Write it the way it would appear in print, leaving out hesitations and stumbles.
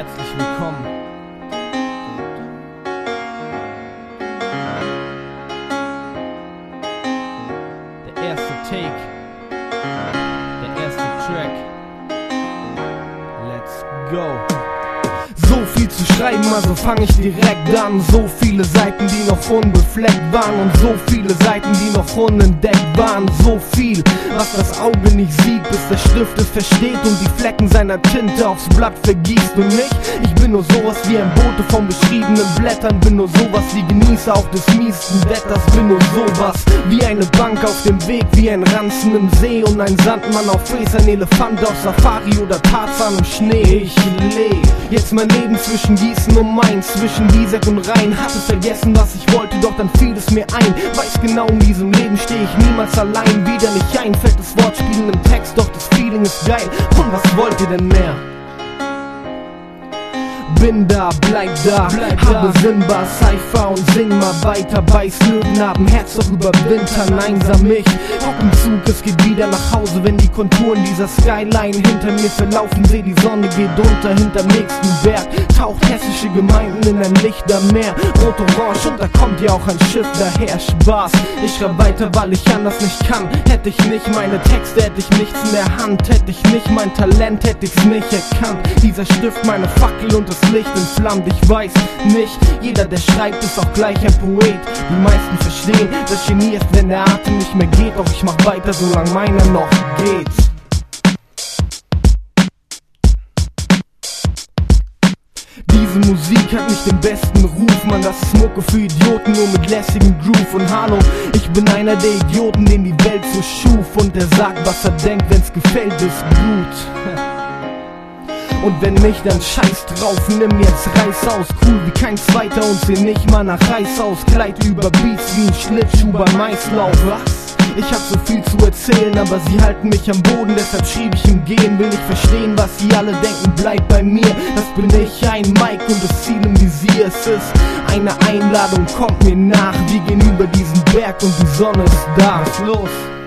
herzlich willkommen. Der erste Take, der erste Track. Let's go. So viel zu schreiben, also fang ich direkt an. So viele Seiten, die noch unbefleckt waren, und so viele Seiten, die noch unentdeckt waren. So viel, was das Auge nicht sieht, bis der Stift es versteht und die Flecken seiner Tinte aufs Blatt vergießt. Und ich bin nur sowas wie ein Bote von beschriebenen Blättern. Bin nur sowas wie Genießer auch des miesten Wetters. Bin nur sowas wie eine Bank auf dem Weg, wie ein Ranzen im See und ein Sandmann auf Fräs, ein Elefant auf Safari oder Tarzan im Schnee. Ich lebe jetzt mein Leben zwischen Gießen und Mainz, zwischen Wieseck und Rhein. Hatte vergessen, was ich wollte, doch dann fiel es mir ein. Weiß genau, in diesem Leben stehe ich niemals allein. Wieder nicht ein fettes Wortspielen im Text, doch das Feeling ist geil. Und was wollt ihr denn mehr? Bin da, bleib da, habe Simba, Cypher und sing mal weiter. Beiß Löwen, haben Herz doch überwintern, einsam ich. Hock im Zug, es geht wieder nach Hause, wenn die Konturen dieser Skyline hinter mir verlaufen. Seh, die Sonne geht unter hinterm nächsten Berg. Taucht hessische Gemeinden in ein Lichtermeer. Rot-Orange und da kommt ja auch ein Schiff daher. Spaß, ich schreib weiter, weil ich anders nicht kann. Hätte ich nicht meine Texte, hätte ich nichts in der Hand. Hätte ich nicht mein Talent, hätte ich's nicht erkannt. Dieser Stift, meine Fackel und das Licht entflammt. Ich weiß nicht, jeder der schreibt ist auch gleich ein Poet. Die meisten verstehen, das Genie ist, wenn der Atem nicht mehr geht. Doch ich mach weiter, solange meiner noch geht. Diese Musik hat nicht den besten Ruf, man, das ist Mucke für Idioten, nur mit lässigem Groove. Und hallo, ich bin einer der Idioten, den die Welt so schuf. Und der sagt, was er denkt, wenn's gefällt, ist gut. Und wenn nicht, dann scheiß drauf, nimm jetzt Reiß aus. Cool wie kein Zweiter und seh nicht mal nach Reiß aus. Kleid über Beats wie ein Schlittschuh beim Maislauf. Was? Ich hab so viel zu erzählen, aber sie halten mich am Boden, deshalb schrieb ich im Gehen. Will nicht verstehen, was sie alle denken, bleib bei mir. Das bin ich, ein Mike und das Ziel im Visier. Es ist eine Einladung, kommt mir nach. Wir gehen über diesen Berg und die Sonne ist da. Was ist los?